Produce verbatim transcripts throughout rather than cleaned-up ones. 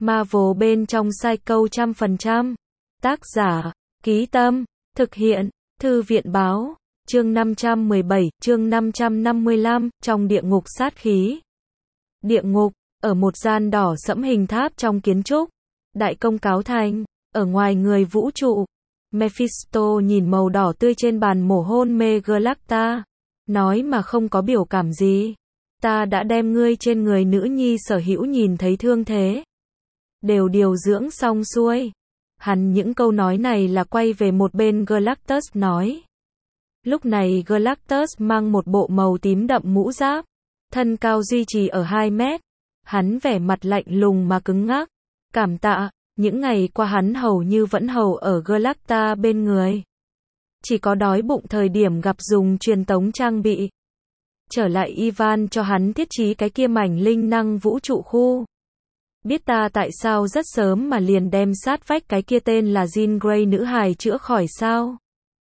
Marvel bên trong Psycho trăm phần trăm. Tác giả, Ký Tâm, thực hiện, Thư viện Báo, chương năm trăm mười bảy, chương năm trăm năm mươi lăm, trong địa ngục sát khí. Địa ngục, ở một gian đỏ sẫm hình tháp trong kiến trúc, đại công cáo thành, ở ngoài người vũ trụ. Mephisto nhìn màu đỏ tươi trên bàn mổ hôn mê Galacta, nói mà không có biểu cảm gì. Ta đã đem ngươi trên người nữ nhi sở hữu nhìn thấy thương thế, đều điều dưỡng xong xuôi. Hắn những câu nói này là quay về một bên Galactus nói. Lúc này Galactus mang một bộ màu tím đậm mũ giáp, thân cao duy trì ở hai mét. Hắn vẻ mặt lạnh lùng mà cứng ngắc. Cảm tạ, những ngày qua hắn hầu như vẫn hầu ở Galacta bên người. Chỉ có đói bụng thời điểm gặp dùng truyền tống trang bị. Trở lại Ivan cho hắn thiết trí cái kia mảnh linh năng vũ trụ khu. Biết ta tại sao rất sớm mà liền đem sát vách cái kia tên là Jean Grey nữ hài chữa khỏi sao?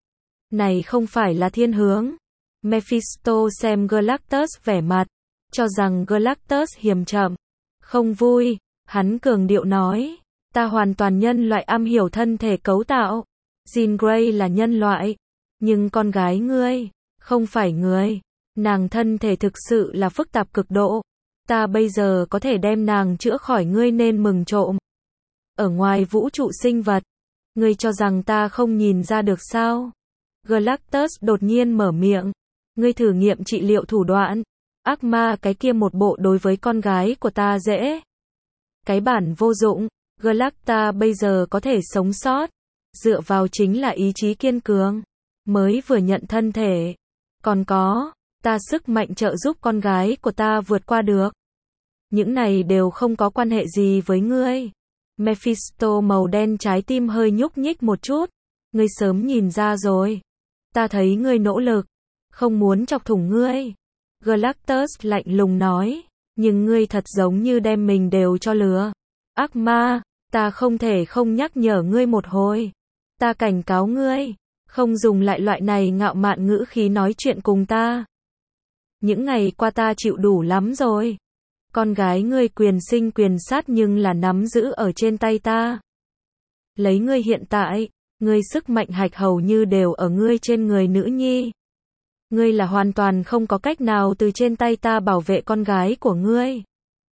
Này không phải là thiên hướng. Mephisto xem Galactus vẻ mặt, cho rằng Galactus hiềm chậm, không vui. Hắn cường điệu nói, ta hoàn toàn nhân loại am hiểu thân thể cấu tạo. Jean Grey là nhân loại, nhưng con gái ngươi, không phải người. Nàng thân thể thực sự là phức tạp cực độ. Ta bây giờ có thể đem nàng chữa khỏi ngươi nên mừng trộm. Ở ngoài vũ trụ sinh vật, ngươi cho rằng ta không nhìn ra được sao? Galactus đột nhiên mở miệng. Ngươi thử nghiệm trị liệu thủ đoạn. Ác ma cái kia một bộ đối với con gái của ta dễ. Cái bản vô dụng. Galacta bây giờ có thể sống sót, dựa vào chính là ý chí kiên cường. Mới vừa nhận thân thể. Còn có, ta sức mạnh trợ giúp con gái của ta vượt qua được. Những này đều không có quan hệ gì với ngươi. Mephisto màu đen trái tim hơi nhúc nhích một chút. Ngươi sớm nhìn ra rồi. Ta thấy ngươi nỗ lực, không muốn chọc thủng ngươi. Galactus lạnh lùng nói, nhưng ngươi thật giống như đem mình đều cho lừa. Ác ma, ta không thể không nhắc nhở ngươi một hồi. Ta cảnh cáo ngươi, không dùng lại loại này ngạo mạn ngữ khí nói chuyện cùng ta. Những ngày qua ta chịu đủ lắm rồi. Con gái ngươi quyền sinh quyền sát nhưng là nắm giữ ở trên tay ta. Lấy ngươi hiện tại, ngươi sức mạnh hạch hầu như đều ở ngươi trên người nữ nhi. Ngươi là hoàn toàn không có cách nào từ trên tay ta bảo vệ con gái của ngươi.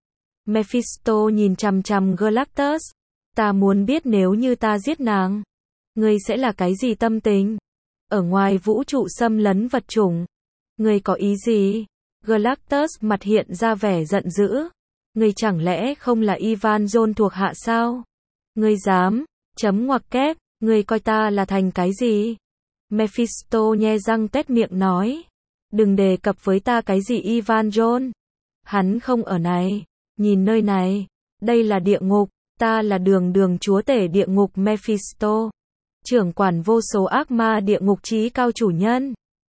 Mephisto nhìn chằm chằm Galactus. Ta muốn biết nếu như ta giết nàng, ngươi sẽ là cái gì tâm tình? Ở ngoài vũ trụ xâm lấn vật chủng, ngươi có ý gì? Galactus mặt hiện ra vẻ giận dữ. Ngươi chẳng lẽ không là Ivan John thuộc hạ sao? Ngươi dám, chấm ngoặc kép, ngươi coi ta là thành cái gì? Mephisto nhe răng tét miệng nói. Đừng đề cập với ta cái gì Ivan John. Hắn không ở này. Nhìn nơi này. Đây là địa ngục. Ta là đường đường chúa tể địa ngục Mephisto. Trưởng quản vô số ác ma địa ngục chí cao chủ nhân.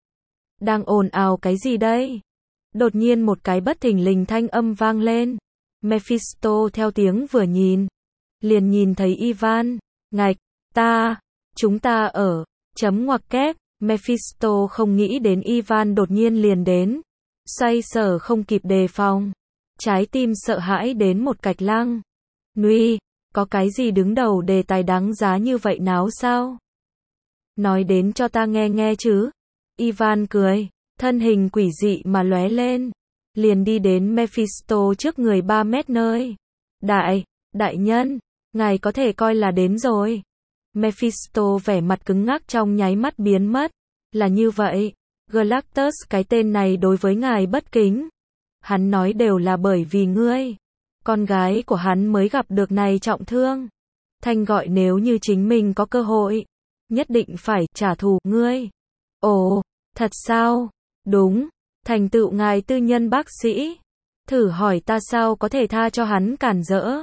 Đang ồn ào cái gì đây? Đột nhiên một cái bất thình lình thanh âm vang lên. Mephisto theo tiếng vừa nhìn. Liền nhìn thấy Ivan. Ngạch, ta, chúng ta ở, chấm ngoặc kép. Mephisto không nghĩ đến Ivan đột nhiên liền đến. Xoay sở không kịp đề phòng. Trái tim sợ hãi đến một cạch lăng. Nuy, có cái gì đứng đầu đề tài đáng giá như vậy náo sao? Nói đến cho ta nghe nghe chứ. Ivan cười, thân hình quỷ dị mà lóe lên. Liền đi đến Mephisto trước người ba mét nơi. Đại, đại nhân, ngài có thể coi là đến rồi. Mephisto vẻ mặt cứng ngắc trong nháy mắt biến mất. Là như vậy, Galactus cái tên này đối với ngài bất kính. Hắn nói đều là bởi vì ngươi. Con gái của hắn mới gặp được này trọng thương. Thanh gọi nếu như chính mình có cơ hội, nhất định phải trả thù ngươi. Ồ, thật sao? Đúng, thành tựu ngài tư nhân bác sĩ. Thử hỏi ta sao có thể tha cho hắn cản rỡ.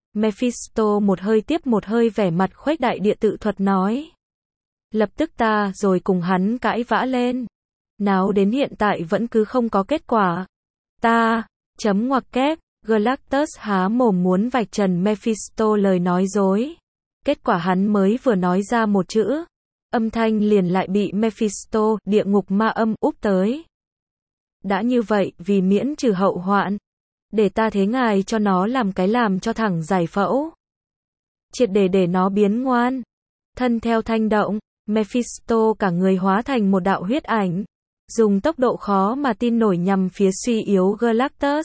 Mephisto một hơi tiếp một hơi vẻ mặt khuếch đại địa tự thuật nói. Lập tức ta rồi cùng hắn cãi vã lên. Náo đến hiện tại vẫn cứ không có kết quả. Ta, chấm ngoặc kép. Galactus há mồm muốn vạch trần Mephisto lời nói dối. Kết quả hắn mới vừa nói ra một chữ. Âm thanh liền lại bị Mephisto, địa ngục ma âm, úp tới. Đã như vậy, vì miễn trừ hậu hoạn, Để ta thế ngài cho nó làm cái làm cho thẳng giải phẫu. Triệt để để nó biến ngoan. Thân theo thanh động, Mephisto cả người hóa thành một đạo huyết ảnh, dùng tốc độ khó mà tin nổi nhằm phía suy yếu Galactus.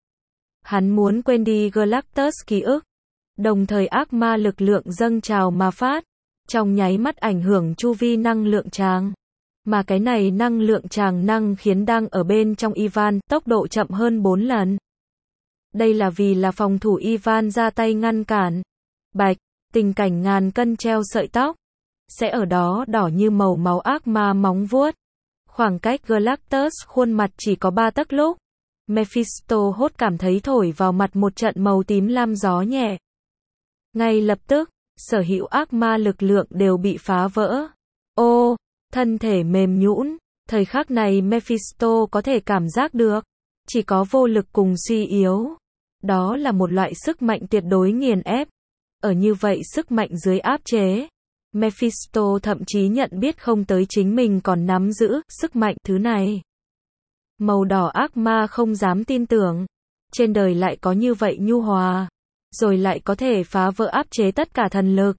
Hắn muốn quên đi Galactus ký ức, đồng thời ác ma lực lượng dâng trào mà phát, trong nháy mắt ảnh hưởng chu vi năng lượng tràng. Mà cái này năng lượng tràng năng khiến đang ở bên trong Ivan tốc độ chậm hơn bốn lần. Đây là vì là phòng thủ Ivan ra tay ngăn cản. Bạch, tình cảnh ngàn cân treo sợi tóc, sẽ ở đó đỏ như màu máu ác ma móng vuốt. Khoảng cách Galactus khuôn mặt chỉ có ba tấc lúc. Mephisto hốt cảm thấy thổi vào mặt một trận màu tím lam gió nhẹ. Ngay lập tức, sở hữu ác ma lực lượng đều bị phá vỡ. Ô, thân thể mềm nhũn, thời khắc này Mephisto có thể cảm giác được, chỉ có vô lực cùng suy yếu. Đó là một loại sức mạnh tuyệt đối nghiền ép. Ở như vậy sức mạnh dưới áp chế, Mephisto thậm chí nhận biết không tới chính mình còn nắm giữ sức mạnh thứ này. Màu đỏ ác ma không dám tin tưởng, trên đời lại có như vậy nhu hòa, rồi lại có thể phá vỡ áp chế tất cả thần lực.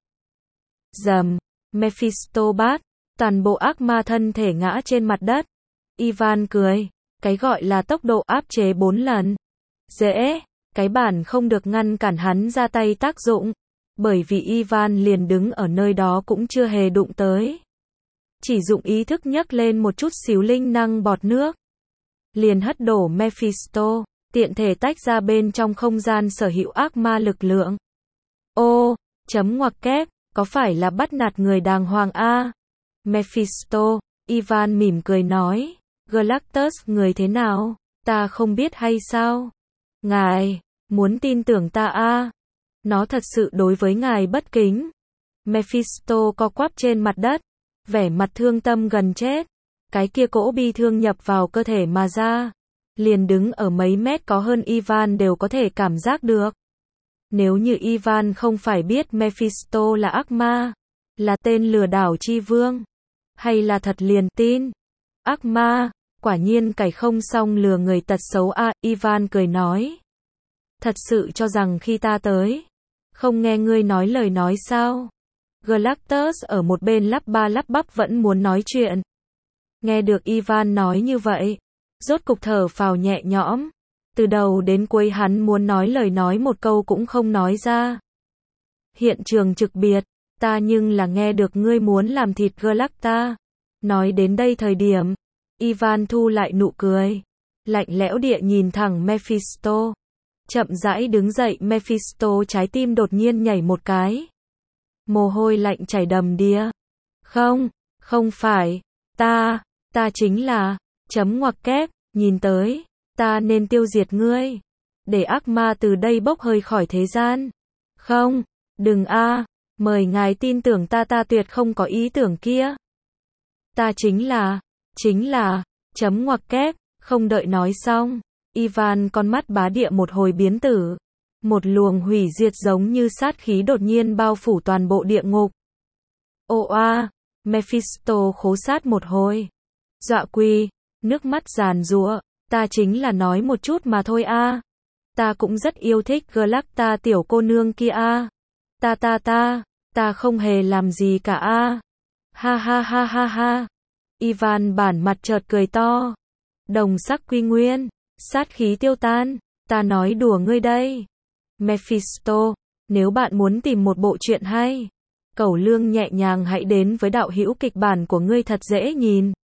Rầm, Mephisto bát, toàn bộ ác ma thân thể ngã trên mặt đất. Ivan cười, cái gọi là tốc độ áp chế bốn lần. Dễ, cái bản không được ngăn cản hắn ra tay tác dụng, bởi vì Ivan liền đứng ở nơi đó cũng chưa hề đụng tới. Chỉ dụng ý thức nhấc lên một chút xíu linh năng bọt nước, liền hất đổ Mephisto, tiện thể tách ra bên trong không gian sở hữu ác ma lực lượng. Ô, chấm ngoặc kép, có phải là bắt nạt người đàng hoàng a? Mephisto, Ivan mỉm cười nói, Galactus người thế nào, ta không biết hay sao? Ngài, muốn tin tưởng ta a? Nó thật sự đối với ngài bất kính. Mephisto co quắp trên mặt đất, vẻ mặt thương tâm gần chết. Cái kia cỗ bi thương nhập vào cơ thể mà ra, liền đứng ở mấy mét có hơn Ivan đều có thể cảm giác được. Nếu như Ivan không phải biết Mephisto là ác ma, là tên lừa đảo chi vương, hay là thật liền tin. Ác ma, quả nhiên cải không xong lừa người tật xấu a, Ivan cười nói. Thật sự cho rằng khi ta tới, không nghe ngươi nói lời nói sao? Galactus ở một bên lắp ba lắp bắp vẫn muốn nói chuyện. Nghe được Ivan nói như vậy, rốt cục thở phào nhẹ nhõm. Từ đầu đến cuối hắn muốn nói lời nói một câu cũng không nói ra. Hiện trường trực biệt, ta nhưng là nghe được ngươi muốn làm thịt Galacta. Nói đến đây thời điểm, Ivan thu lại nụ cười, lạnh lẽo địa nhìn thẳng Mephisto. Chậm rãi đứng dậy, Mephisto trái tim đột nhiên nhảy một cái. Mồ hôi lạnh chảy đầm đìa. Không, không phải, ta, ta chính là, chấm ngoặc kép, nhìn tới, ta nên tiêu diệt ngươi, để ác ma từ đây bốc hơi khỏi thế gian. Không, đừng a, mời ngài tin tưởng ta, ta tuyệt không có ý tưởng kia. Ta chính là, chính là, chấm ngoặc kép, không đợi nói xong. Ivan con mắt bá địa một hồi biến tử. Một luồng hủy diệt giống như sát khí đột nhiên bao phủ toàn bộ địa ngục. Ô a, Mephisto khố sát một hồi. Dọa quỳ, nước mắt giàn giụa, ta chính là nói một chút mà thôi a. Ta cũng rất yêu thích Galacta tiểu cô nương kia a. Ta ta ta, ta không hề làm gì cả a. Ha ha ha ha ha. Ivan bản mặt chợt cười to. Đồng sắc quy nguyên. Sát khí tiêu tan, ta nói đùa ngươi đây. Mephisto, nếu bạn muốn tìm một bộ truyện hay, cẩu lương nhẹ nhàng hãy đến với đạo hữu kịch bản của ngươi thật dễ nhìn.